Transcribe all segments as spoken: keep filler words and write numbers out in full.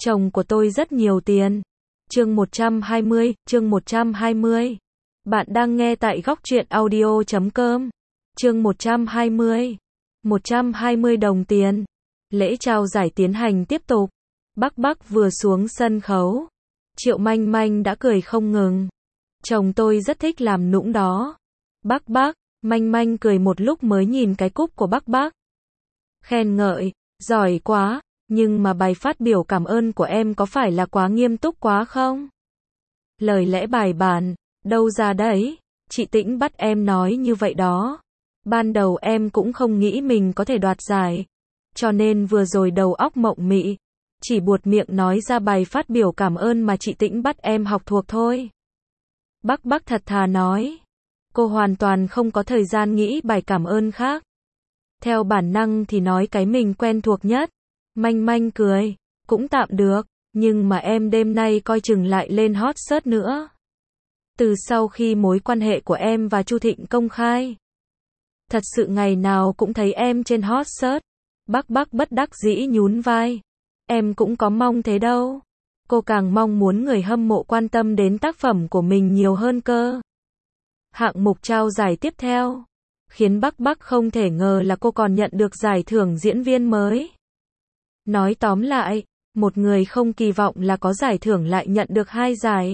Chồng của tôi rất nhiều tiền. Chương một trăm hai mươi, chương một trăm hai mươi. Bạn đang nghe tại góc truyện audio chấm com. Chương một trăm hai mươi. một trăm hai mươi đồng tiền. Lễ trao giải tiến hành tiếp tục. Bắc Bắc vừa xuống sân khấu, Triệu Manh Manh đã cười không ngừng. Chồng tôi rất thích làm nũng đó. Bắc Bắc, Manh Manh cười một lúc mới nhìn cái cúp của Bắc Bắc. Khen ngợi, giỏi quá, nhưng mà bài phát biểu cảm ơn của em có phải là quá nghiêm túc quá không? Lời lẽ bài bản, đâu ra đấy, chị Tĩnh bắt em nói như vậy đó. Ban đầu em cũng không nghĩ mình có thể đoạt giải, cho nên vừa rồi đầu óc mộng mị, chỉ buột miệng nói ra bài phát biểu cảm ơn mà chị Tĩnh bắt em học thuộc thôi. Bắc Bắc thật thà nói, cô hoàn toàn không có thời gian nghĩ bài cảm ơn khác. Theo bản năng thì nói cái mình quen thuộc nhất. Manh Manh cười, cũng tạm được, nhưng mà em đêm nay coi chừng lại lên hot search nữa. Từ sau khi mối quan hệ của em và Chu Thịnh công khai, thật sự ngày nào cũng thấy em trên hot search. Bắc Bắc bất đắc dĩ nhún vai. Em cũng có mong thế đâu. Cô càng mong muốn người hâm mộ quan tâm đến tác phẩm của mình nhiều hơn cơ. Hạng mục trao giải tiếp theo, khiến Bắc Bắc không thể ngờ là cô còn nhận được giải thưởng diễn viên mới. Nói tóm lại, một người không kỳ vọng là có giải thưởng lại nhận được hai giải.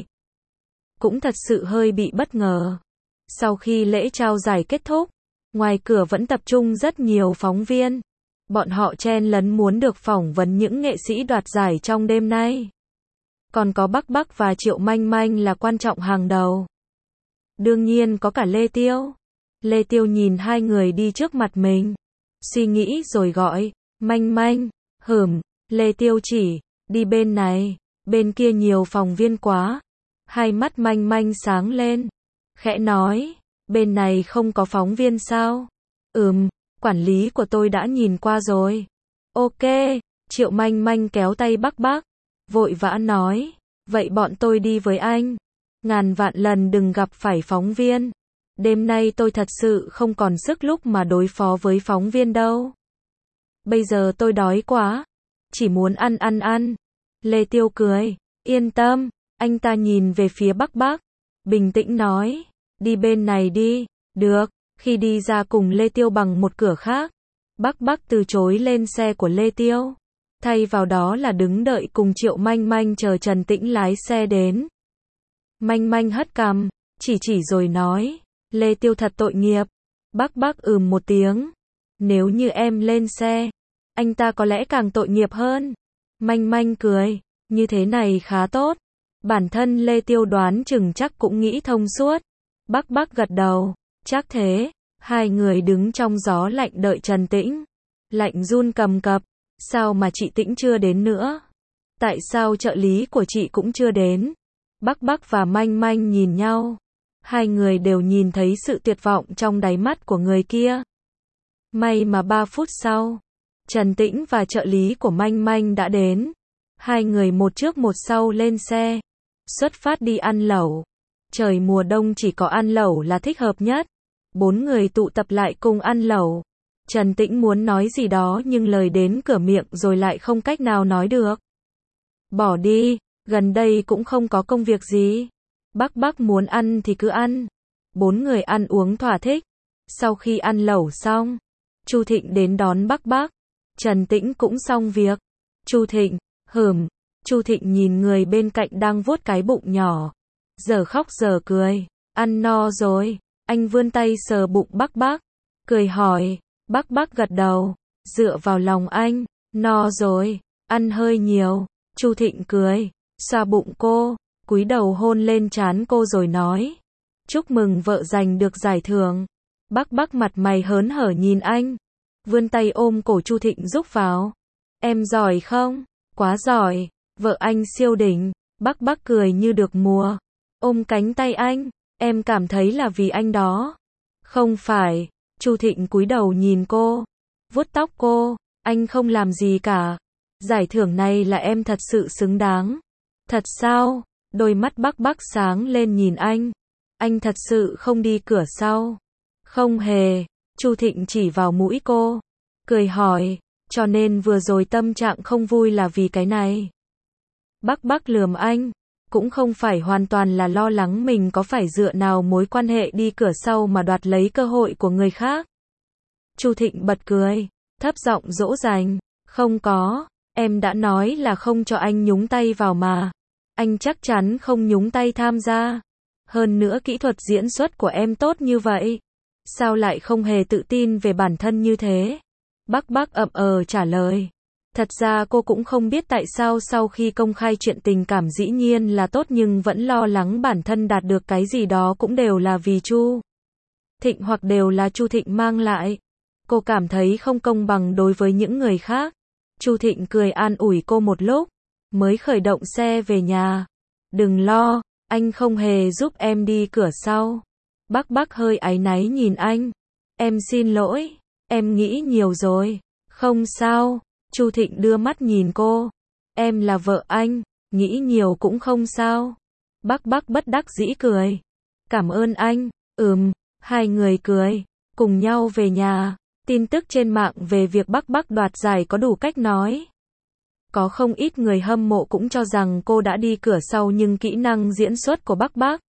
Cũng thật sự hơi bị bất ngờ. Sau khi lễ trao giải kết thúc, ngoài cửa vẫn tập trung rất nhiều phóng viên. Bọn họ chen lấn muốn được phỏng vấn những nghệ sĩ đoạt giải trong đêm nay. Còn có Bắc Bắc và Triệu Manh Manh là quan trọng hàng đầu. Đương nhiên có cả Lê Tiêu. Lê Tiêu nhìn hai người đi trước mặt mình, suy nghĩ rồi gọi, Manh Manh. Hửm, Lê Tiêu chỉ, đi bên này, bên kia nhiều phóng viên quá. Hai mắt Manh Manh sáng lên, khẽ nói, bên này không có phóng viên sao? Ừm, quản lý của tôi đã nhìn qua rồi. Ok, Triệu Manh Manh kéo tay Bắc Bắc, vội vã nói, vậy bọn tôi đi với anh. Ngàn vạn lần đừng gặp phải phóng viên. Đêm nay tôi thật sự không còn sức lúc mà đối phó với phóng viên đâu. Bây giờ tôi đói quá, chỉ muốn ăn ăn ăn. Lê Tiêu cười, yên tâm, anh ta nhìn về phía Bắc Bắc, bình tĩnh nói, đi bên này đi. Được, khi đi ra cùng Lê Tiêu bằng một cửa khác, Bắc Bắc từ chối lên xe của Lê Tiêu, thay vào đó là đứng đợi cùng Triệu Manh Manh chờ Trần Tĩnh lái xe đến. Manh Manh hất cằm, chỉ chỉ rồi nói, Lê Tiêu thật tội nghiệp. Bắc Bắc ừm một tiếng, nếu như em lên xe, anh ta có lẽ càng tội nghiệp hơn. Manh Manh cười, như thế này khá tốt. Bản thân Lê Tiêu đoán chừng chắc cũng nghĩ thông suốt. Bắc Bắc gật đầu, chắc thế. Hai người đứng trong gió lạnh đợi Trần Tĩnh. Lạnh run cầm cập, sao mà chị Tĩnh chưa đến nữa? Tại sao trợ lý của chị cũng chưa đến? Bắc Bắc và Manh Manh nhìn nhau. Hai người đều nhìn thấy sự tuyệt vọng trong đáy mắt của người kia. May mà ba phút sau, Trần Tĩnh và trợ lý của Manh Manh đã đến. Hai người một trước một sau lên xe, xuất phát đi ăn lẩu. Trời mùa đông chỉ có ăn lẩu là thích hợp nhất. Bốn người tụ tập lại cùng ăn lẩu. Trần Tĩnh muốn nói gì đó nhưng lời đến cửa miệng rồi lại không cách nào nói được. Bỏ đi, gần đây cũng không có công việc gì. Bắc Bắc muốn ăn thì cứ ăn. Bốn người ăn uống thỏa thích. Sau khi ăn lẩu xong, Chu Thịnh đến đón Bắc Bắc. Trần Tĩnh cũng xong việc. Chu Thịnh, hửm. Chu Thịnh nhìn người bên cạnh đang vuốt cái bụng nhỏ, giờ khóc giờ cười. Ăn no rồi. Anh vươn tay sờ bụng Bắc Bắc, cười hỏi. Bắc Bắc gật đầu, dựa vào lòng anh. No rồi, ăn hơi nhiều. Chu Thịnh cười, xoa bụng cô, cúi đầu hôn lên trán cô rồi nói, chúc mừng vợ giành được giải thưởng. Bắc Bắc mặt mày hớn hở nhìn anh, vươn tay ôm cổ Chu Thịnh giúp vào. Em giỏi không? Quá giỏi, vợ anh siêu đỉnh. Bắc Bắc cười như được mùa, ôm cánh tay anh, em cảm thấy là vì anh đó. Không phải. Chu Thịnh cúi đầu nhìn cô, vuốt tóc cô, anh không làm gì cả. Giải thưởng này là em thật sự xứng đáng. Thật sao? Đôi mắt Bắc Bắc sáng lên nhìn anh. Anh thật sự không đi cửa sau. Không hề. Chu Thịnh chỉ vào mũi cô, cười hỏi, cho nên vừa rồi tâm trạng không vui là vì cái này. Bắc Bắc lườm anh, cũng không phải hoàn toàn là lo lắng mình có phải dựa nào mối quan hệ đi cửa sau mà đoạt lấy cơ hội của người khác. Chu Thịnh bật cười, thấp giọng dỗ dành, không có, em đã nói là không cho anh nhúng tay vào mà. Anh chắc chắn không nhúng tay tham gia. Hơn nữa kỹ thuật diễn xuất của em tốt như vậy. Sao lại không hề tự tin về bản thân như thế? Bắc Bắc ậm ờ trả lời. Thật ra cô cũng không biết tại sao sau khi công khai chuyện tình cảm dĩ nhiên là tốt nhưng vẫn lo lắng bản thân đạt được cái gì đó cũng đều là vì Chu Thịnh hoặc đều là Chu Thịnh mang lại. Cô cảm thấy không công bằng đối với những người khác. Chu Thịnh cười an ủi cô một lúc, mới khởi động xe về nhà. Đừng lo, anh không hề giúp em đi cửa sau. Bắc Bắc hơi áy náy nhìn anh. Em xin lỗi, em nghĩ nhiều rồi. Không sao, Chu Thịnh đưa mắt nhìn cô. Em là vợ anh, nghĩ nhiều cũng không sao. Bắc Bắc bất đắc dĩ cười. Cảm ơn anh, ừm, hai người cười, cùng nhau về nhà. Tin tức trên mạng về việc Bắc Bắc đoạt giải có đủ cách nói. Có không ít người hâm mộ cũng cho rằng cô đã đi cửa sau nhưng kỹ năng diễn xuất của Bắc Bắc,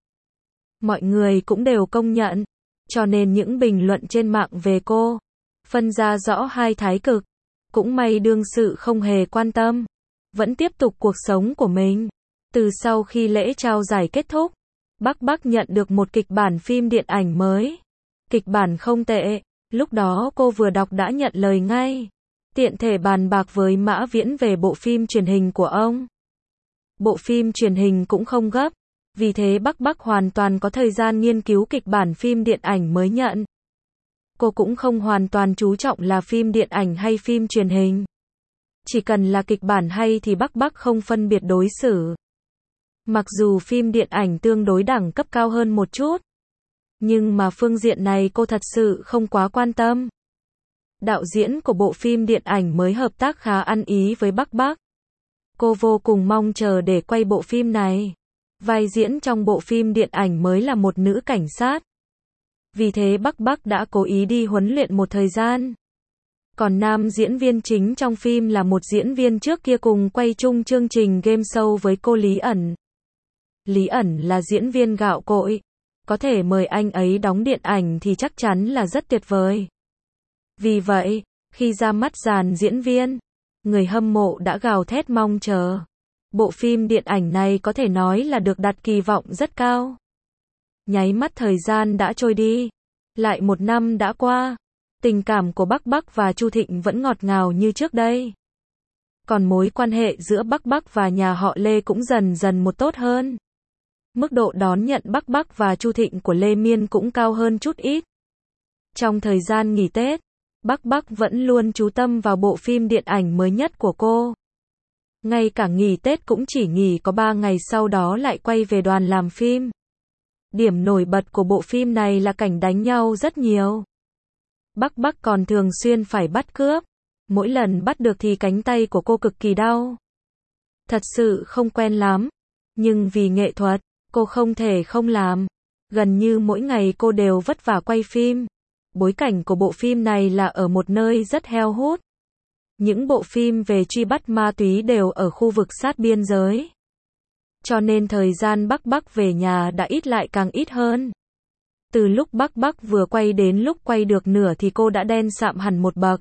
mọi người cũng đều công nhận. Cho nên những bình luận trên mạng về cô, phân ra rõ hai thái cực. Cũng may đương sự không hề quan tâm, vẫn tiếp tục cuộc sống của mình. Từ sau khi lễ trao giải kết thúc, Bắc Bắc nhận được một kịch bản phim điện ảnh mới. Kịch bản không tệ, lúc đó cô vừa đọc đã nhận lời ngay. Tiện thể bàn bạc với Mã Viễn về bộ phim truyền hình của ông. Bộ phim truyền hình cũng không gấp, vì thế Bắc Bắc hoàn toàn có thời gian nghiên cứu kịch bản phim điện ảnh mới nhận. Cô cũng không hoàn toàn chú trọng là phim điện ảnh hay phim truyền hình. Chỉ cần là kịch bản hay thì Bắc Bắc không phân biệt đối xử. Mặc dù phim điện ảnh tương đối đẳng cấp cao hơn một chút, nhưng mà phương diện này cô thật sự không quá quan tâm. Đạo diễn của bộ phim điện ảnh mới hợp tác khá ăn ý với Bắc Bắc. Cô vô cùng mong chờ để quay bộ phim này. Vai diễn trong bộ phim điện ảnh mới là một nữ cảnh sát. Vì thế Bắc Bắc đã cố ý đi huấn luyện một thời gian. Còn nam diễn viên chính trong phim là một diễn viên trước kia cùng quay chung chương trình game show với cô Lý ẩn. Lý ẩn là diễn viên gạo cội. Có thể mời anh ấy đóng điện ảnh thì chắc chắn là rất tuyệt vời. Vì vậy, khi ra mắt dàn diễn viên, người hâm mộ đã gào thét mong chờ. Bộ phim điện ảnh này có thể nói là được đặt kỳ vọng rất cao. Nháy mắt thời gian đã trôi đi. Lại một năm đã qua. Tình cảm của Bắc Bắc và Chu Thịnh vẫn ngọt ngào như trước đây. Còn mối quan hệ giữa Bắc Bắc và nhà họ Lê cũng dần dần một tốt hơn. Mức độ đón nhận Bắc Bắc và Chu Thịnh của Lê Miên cũng cao hơn chút ít. Trong thời gian nghỉ Tết, Bắc Bắc vẫn luôn chú tâm vào bộ phim điện ảnh mới nhất của cô. Ngay cả nghỉ Tết cũng chỉ nghỉ có ba ngày sau đó lại quay về đoàn làm phim. Điểm nổi bật của bộ phim này là cảnh đánh nhau rất nhiều. Bắc Bắc còn thường xuyên phải bắt cướp. Mỗi lần bắt được thì cánh tay của cô cực kỳ đau. Thật sự không quen lắm. Nhưng vì nghệ thuật, cô không thể không làm. Gần như mỗi ngày cô đều vất vả quay phim. Bối cảnh của bộ phim này là ở một nơi rất heo hút. Những bộ phim về truy bắt ma túy đều ở khu vực sát biên giới. Cho nên thời gian Bắc Bắc về nhà đã ít lại càng ít hơn. Từ lúc Bắc Bắc vừa quay đến lúc quay được nửa thì cô đã đen sạm hẳn một bậc.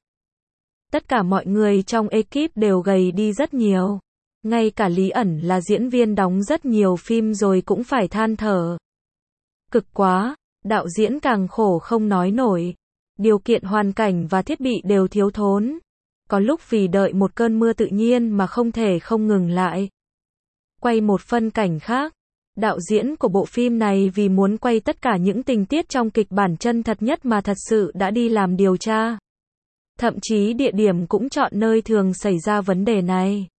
Tất cả mọi người trong ekip đều gầy đi rất nhiều. Ngay cả Lý ẩn là diễn viên đóng rất nhiều phim rồi cũng phải than thở. Cực quá, đạo diễn càng khổ không nói nổi. Điều kiện hoàn cảnh và thiết bị đều thiếu thốn. Có lúc vì đợi một cơn mưa tự nhiên mà không thể không ngừng lại. Quay một phân cảnh khác, đạo diễn của bộ phim này vì muốn quay tất cả những tình tiết trong kịch bản chân thật nhất mà thật sự đã đi làm điều tra. Thậm chí địa điểm cũng chọn nơi thường xảy ra vấn đề này.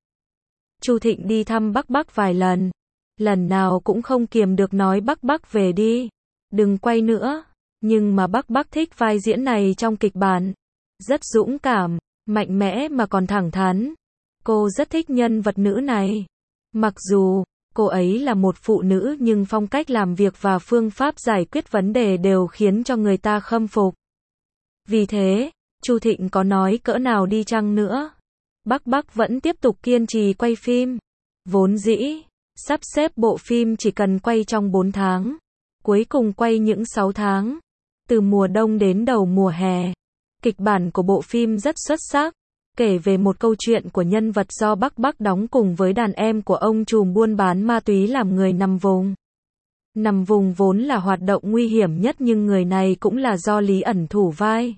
Chu Thịnh đi thăm Bắc Bắc vài lần. Lần nào cũng không kiềm được nói Bắc Bắc về đi. Đừng quay nữa. Nhưng mà Bắc Bắc thích vai diễn này trong kịch bản. Rất dũng cảm, mạnh mẽ mà còn thẳng thắn. Cô rất thích nhân vật nữ này. Mặc dù, cô ấy là một phụ nữ nhưng phong cách làm việc và phương pháp giải quyết vấn đề đều khiến cho người ta khâm phục. Vì thế, Chu Thịnh có nói cỡ nào đi chăng nữa, Bắc Bắc vẫn tiếp tục kiên trì quay phim. Vốn dĩ, sắp xếp bộ phim chỉ cần quay trong bốn tháng. Cuối cùng quay những sáu tháng. Từ mùa đông đến đầu mùa hè. Kịch bản của bộ phim rất xuất sắc. Kể về một câu chuyện của nhân vật do Bắc Bắc đóng cùng với đàn em của ông trùm buôn bán ma túy làm người nằm vùng. Nằm vùng vốn là hoạt động nguy hiểm nhất nhưng người này cũng là do Lý ẩn thủ vai.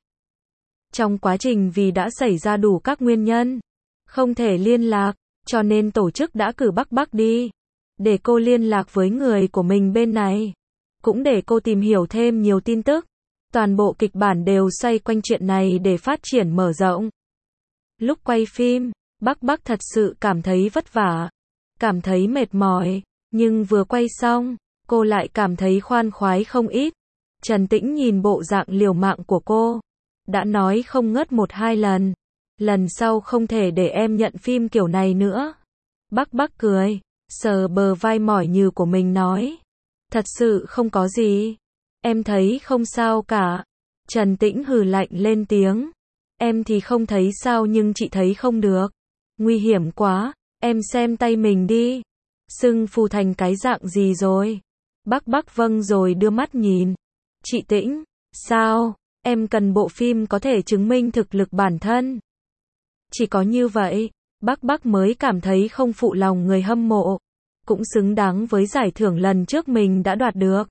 Trong quá trình vì đã xảy ra đủ các nguyên nhân, không thể liên lạc, cho nên tổ chức đã cử Bắc Bắc đi. Để cô liên lạc với người của mình bên này. Cũng để cô tìm hiểu thêm nhiều tin tức. Toàn bộ kịch bản đều xoay quanh chuyện này để phát triển mở rộng. Lúc quay phim, Bắc Bắc thật sự cảm thấy vất vả, cảm thấy mệt mỏi, nhưng vừa quay xong, cô lại cảm thấy khoan khoái không ít. Trần Tĩnh nhìn bộ dạng liều mạng của cô, đã nói không ngớt một hai lần, lần sau không thể để em nhận phim kiểu này nữa. Bắc Bắc cười, sờ bờ vai mỏi nhừ của mình nói, thật sự không có gì, em thấy không sao cả. Trần Tĩnh hừ lạnh lên tiếng, em thì không thấy sao nhưng chị thấy không được, nguy hiểm quá, em xem tay mình đi, sưng phù thành cái dạng gì rồi. Bắc Bắc vâng rồi đưa mắt nhìn, chị Tĩnh, sao, em cần bộ phim có thể chứng minh thực lực bản thân. Chỉ có như vậy, Bắc Bắc mới cảm thấy không phụ lòng người hâm mộ, cũng xứng đáng với giải thưởng lần trước mình đã đoạt được.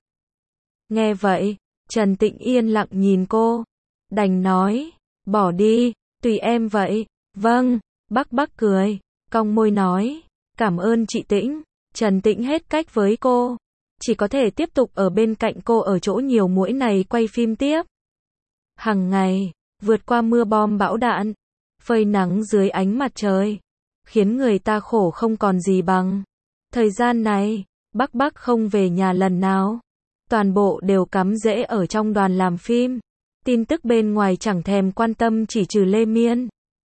Nghe vậy, Trần Tĩnh yên lặng nhìn cô, đành nói, bỏ đi, tùy em vậy. Vâng, Bắc Bắc cười, cong môi nói, cảm ơn chị Tĩnh. Trần Tĩnh hết cách với cô, chỉ có thể tiếp tục ở bên cạnh cô ở chỗ nhiều muỗi này quay phim tiếp. Hằng ngày, vượt qua mưa bom bão đạn, phơi nắng dưới ánh mặt trời, khiến người ta khổ không còn gì bằng. Thời gian này, Bắc Bắc không về nhà lần nào, toàn bộ đều cắm rễ ở trong đoàn làm phim. Tin tức bên ngoài chẳng thèm quan tâm chỉ trừ Lê Miên.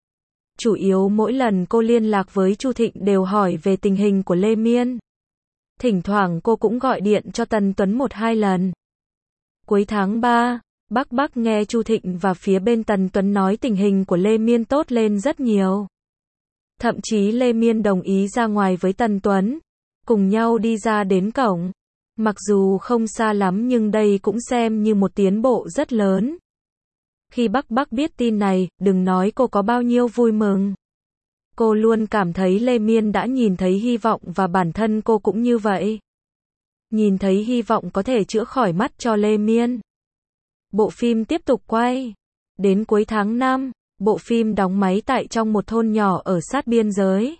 Chủ yếu mỗi lần cô liên lạc với Chu Thịnh đều hỏi về tình hình của Lê Miên. Thỉnh thoảng cô cũng gọi điện cho Tần Tuấn một hai lần. Cuối tháng ba, Bắc Bắc nghe Chu Thịnh và phía bên Tần Tuấn nói tình hình của Lê Miên tốt lên rất nhiều. Thậm chí Lê Miên đồng ý ra ngoài với Tần Tuấn, cùng nhau đi ra đến cổng. Mặc dù không xa lắm nhưng đây cũng xem như một tiến bộ rất lớn. Khi Bắc Bắc biết tin này, đừng nói cô có bao nhiêu vui mừng. Cô luôn cảm thấy Lê Miên đã nhìn thấy hy vọng và bản thân cô cũng như vậy. Nhìn thấy hy vọng có thể chữa khỏi mắt cho Lê Miên. Bộ phim tiếp tục quay. Đến cuối tháng năm, bộ phim đóng máy tại trong một thôn nhỏ ở sát biên giới.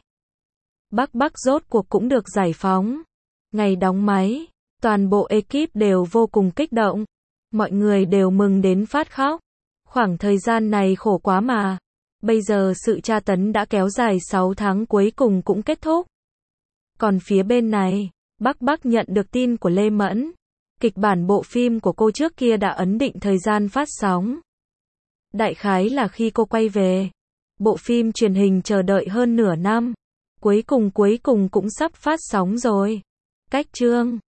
Bắc Bắc rốt cuộc cũng được giải phóng. Ngày đóng máy, toàn bộ ekip đều vô cùng kích động. Mọi người đều mừng đến phát khóc. Khoảng thời gian này khổ quá mà. Bây giờ sự tra tấn đã kéo dài sáu tháng cuối cùng cũng kết thúc. Còn phía bên này, Bắc Bắc nhận được tin của Lê Mẫn. Kịch bản bộ phim của cô trước kia đã ấn định thời gian phát sóng. Đại khái là khi cô quay về. Bộ phim truyền hình chờ đợi hơn nửa năm. Cuối cùng cuối cùng cũng sắp phát sóng rồi. Cách chương